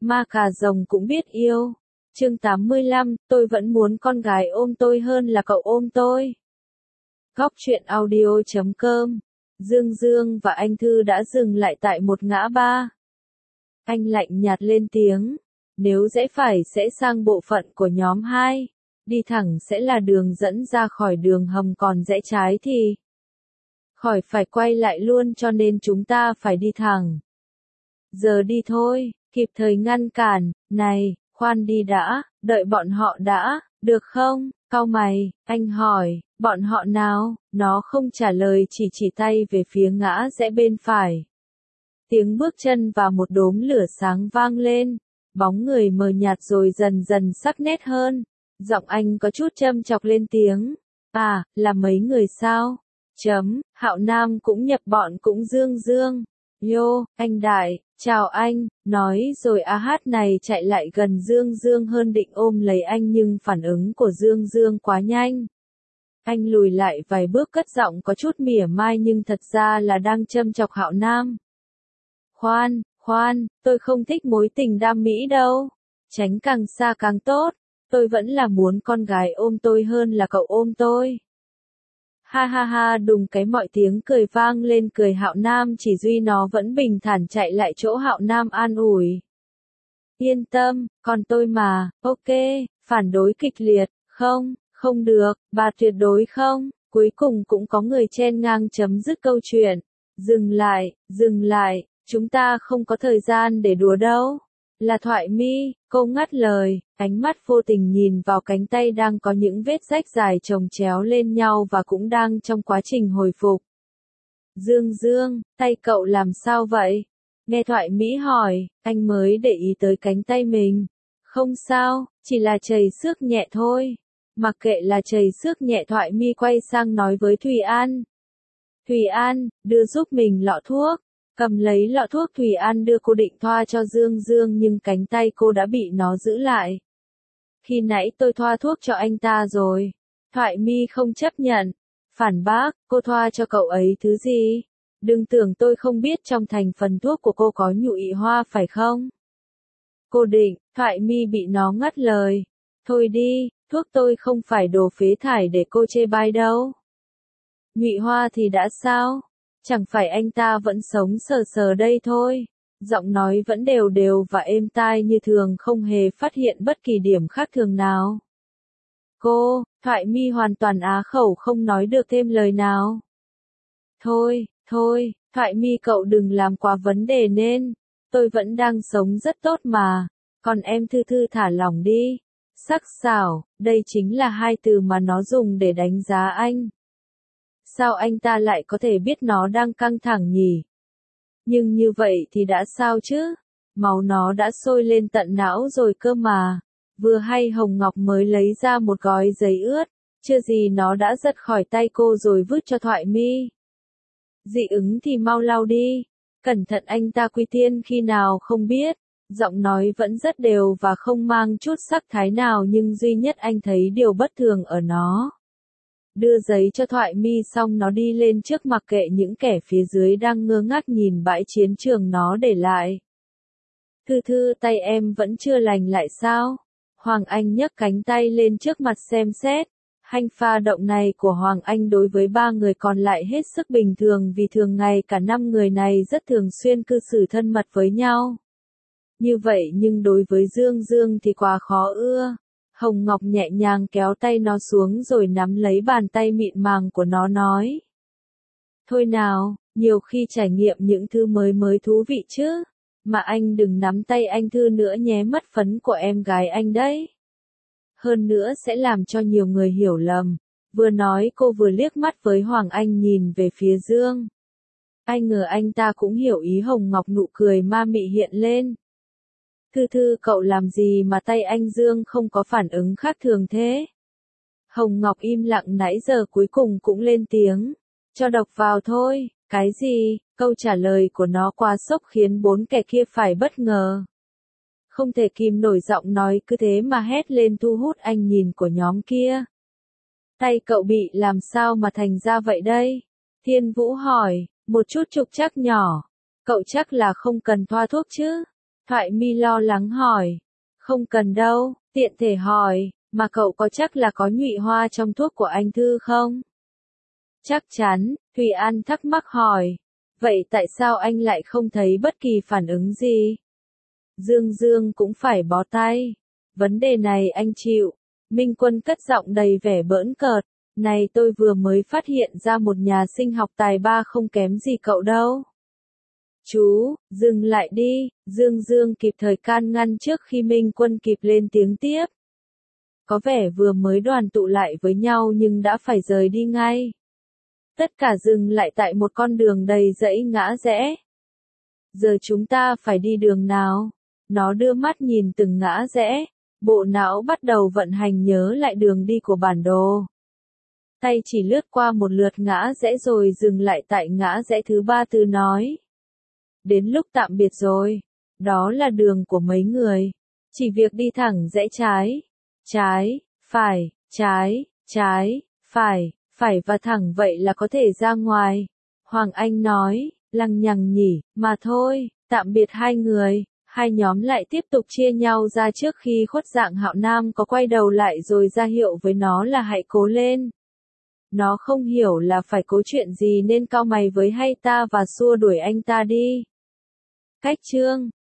Ma cà rồng cũng biết yêu. Chương 85, tôi vẫn muốn con gái ôm tôi hơn là cậu ôm tôi. Góc truyện audio.com. Dương Dương và anh Thư đã dừng lại tại một ngã ba. Anh lạnh nhạt lên tiếng. Nếu rẽ phải sẽ sang bộ phận của nhóm 2. Đi thẳng sẽ là đường dẫn ra khỏi đường hầm, còn rẽ trái thì khỏi phải quay lại luôn, cho nên chúng ta phải đi thẳng. Giờ đi thôi, kịp thời ngăn cản. Này, khoan đi đã, đợi bọn họ đã, được không? Cau mày, anh hỏi, bọn họ nào? Nó không trả lời, chỉ tay về phía ngã rẽ bên phải. Tiếng bước chân và một đốm lửa sáng vang lên, bóng người mờ nhạt rồi dần dần sắc nét hơn. Giọng anh có chút châm chọc lên tiếng. À, là mấy người sao? Hạo Nam cũng nhập bọn, cũng Dương Dương. Yo, anh Đại, chào anh, nói rồi hát này chạy lại gần Dương Dương hơn, định ôm lấy anh nhưng phản ứng của Dương Dương quá nhanh. Anh lùi lại vài bước, cất giọng có chút mỉa mai nhưng thật ra là đang châm chọc Hạo Nam. Khoan, tôi không thích mối tình đam mỹ đâu. Tránh càng xa càng tốt. Tôi vẫn là muốn con gái ôm tôi hơn là cậu ôm tôi. Ha ha ha, đùng cái mọi tiếng cười vang lên, cười Hạo Nam chỉ duy nó vẫn bình thản chạy lại chỗ Hạo Nam an ủi. Yên tâm, còn tôi mà, ok, phản đối kịch liệt, không được, bà tuyệt đối không. Cuối cùng cũng có người chen ngang chấm dứt câu chuyện. Dừng lại, chúng ta không có thời gian để đùa đâu. Là Thoại Mi, cô ngắt lời, ánh mắt vô tình nhìn vào cánh tay đang có những vết rách dài chồng chéo lên nhau và cũng đang trong quá trình hồi phục. Dương Dương, tay cậu làm sao vậy? Nghe Thoại Mỹ hỏi, anh mới để ý tới cánh tay mình. Không sao, chỉ là chảy xước nhẹ thôi. Mặc kệ là chảy xước nhẹ, Thoại Mi quay sang nói với Thùy An. Thùy An, đưa giúp mình lọ thuốc. Cầm lấy lọ thuốc, Thùy An đưa, cô định thoa cho Dương Dương nhưng cánh tay cô đã bị nó giữ lại. Khi nãy tôi thoa thuốc cho anh ta rồi. Thoại Mi không chấp nhận. Phản bác, cô thoa cho cậu ấy thứ gì? Đừng tưởng tôi không biết trong thành phần thuốc của cô có nhụy hoa phải không? Cô định, Thoại Mi bị nó ngắt lời. Thôi đi, thuốc tôi không phải đồ phế thải để cô chê bai đâu. Nhụy hoa thì đã sao? Chẳng phải anh ta vẫn sống sờ sờ đây thôi. Giọng nói vẫn đều đều và êm tai như thường, không hề phát hiện bất kỳ điểm khác thường nào. Thoại Mi hoàn toàn á khẩu, không nói được thêm lời nào. Thôi, Thoại Mi cậu đừng làm quá vấn đề nên. Tôi vẫn đang sống rất tốt mà. Còn em Thư Thư thả lỏng đi. Sắc sảo, đây chính là hai từ mà nó dùng để đánh giá anh. Sao anh ta lại có thể biết nó đang căng thẳng nhỉ? Nhưng như vậy thì đã sao chứ? Máu nó đã sôi lên tận não rồi cơ mà. Vừa hay Hồng Ngọc mới lấy ra một gói giấy ướt. Chưa gì nó đã giật khỏi tay cô rồi vứt cho Thoại Mi. Dị ứng thì mau lau đi. Cẩn thận anh ta quy tiên khi nào không biết. Giọng nói vẫn rất đều và không mang chút sắc thái nào, nhưng duy nhất anh thấy điều bất thường ở nó. Đưa giấy cho Thoại Mi xong nó đi lên trước, mặc kệ những kẻ phía dưới đang ngơ ngác nhìn bãi chiến trường nó để lại. Thư Thư, tay em vẫn chưa lành lại sao? Hoàng Anh nhấc cánh tay lên trước mặt xem xét. Hành pha động này của Hoàng Anh đối với ba người còn lại hết sức bình thường, vì thường ngày cả năm người này rất thường xuyên cư xử thân mật với nhau. Như vậy nhưng đối với Dương Dương thì quá khó ưa. Hồng Ngọc nhẹ nhàng kéo tay nó xuống rồi nắm lấy bàn tay mịn màng của nó nói. Thôi nào, nhiều khi trải nghiệm những thứ mới thú vị chứ. Mà anh đừng nắm tay anh Thư nữa nhé, mất phấn của em gái anh đấy. Hơn nữa sẽ làm cho nhiều người hiểu lầm. Vừa nói cô vừa liếc mắt với Hoàng Anh nhìn về phía Dương. Ai ngờ anh ta cũng hiểu ý Hồng Ngọc, nụ cười ma mị hiện lên. Thư Thư, cậu làm gì mà tay anh Dương không có phản ứng khác thường thế? Hồng Ngọc im lặng nãy giờ cuối cùng cũng lên tiếng. Cho độc vào thôi. Cái gì? Câu trả lời của nó quá sốc khiến bốn kẻ kia phải bất ngờ. Không thể kìm nổi giọng nói cứ thế mà hét lên, thu hút ánh nhìn của nhóm kia. Tay cậu bị làm sao mà thành ra vậy đây? Thiên Vũ hỏi, một chút trục trặc nhỏ. Cậu chắc là không cần thoa thuốc chứ? Thoại mi lo lắng hỏi. Không cần đâu, tiện thể hỏi, mà cậu có chắc là có nhụy hoa trong thuốc của anh Thư không? Chắc chắn, Thùy An thắc mắc hỏi. Vậy tại sao anh lại không thấy bất kỳ phản ứng gì? Dương Dương cũng phải bó tay. Vấn đề này anh chịu. Minh Quân cất giọng đầy vẻ bỡn cợt. Này tôi vừa mới phát hiện ra một nhà sinh học tài ba không kém gì cậu đâu. Chú, dừng lại đi, Dương Dương kịp thời can ngăn trước khi Minh Quân kịp lên tiếng tiếp. Có vẻ vừa mới đoàn tụ lại với nhau nhưng đã phải rời đi ngay. Tất cả dừng lại tại một con đường đầy dãy ngã rẽ. Giờ chúng ta phải đi đường nào? Nó đưa mắt nhìn từng ngã rẽ. Bộ não bắt đầu vận hành nhớ lại đường đi của bản đồ. Tay chỉ lướt qua một lượt ngã rẽ rồi dừng lại tại ngã rẽ thứ 3 từ nói. Đến lúc tạm biệt rồi. Đó là đường của mấy người. Chỉ việc đi thẳng rẽ trái. Trái, phải, trái, trái, phải và thẳng vậy là có thể ra ngoài. Hoàng Anh nói, lằng nhằng nhỉ, mà thôi, tạm biệt hai người. Hai nhóm lại tiếp tục chia nhau ra trước khi khuất dạng Hạo Nam có quay đầu lại rồi ra hiệu với nó là hãy cố lên. Nó không hiểu là phải cố chuyện gì nên cau mày với hay ta và xua đuổi anh ta đi. Cách chương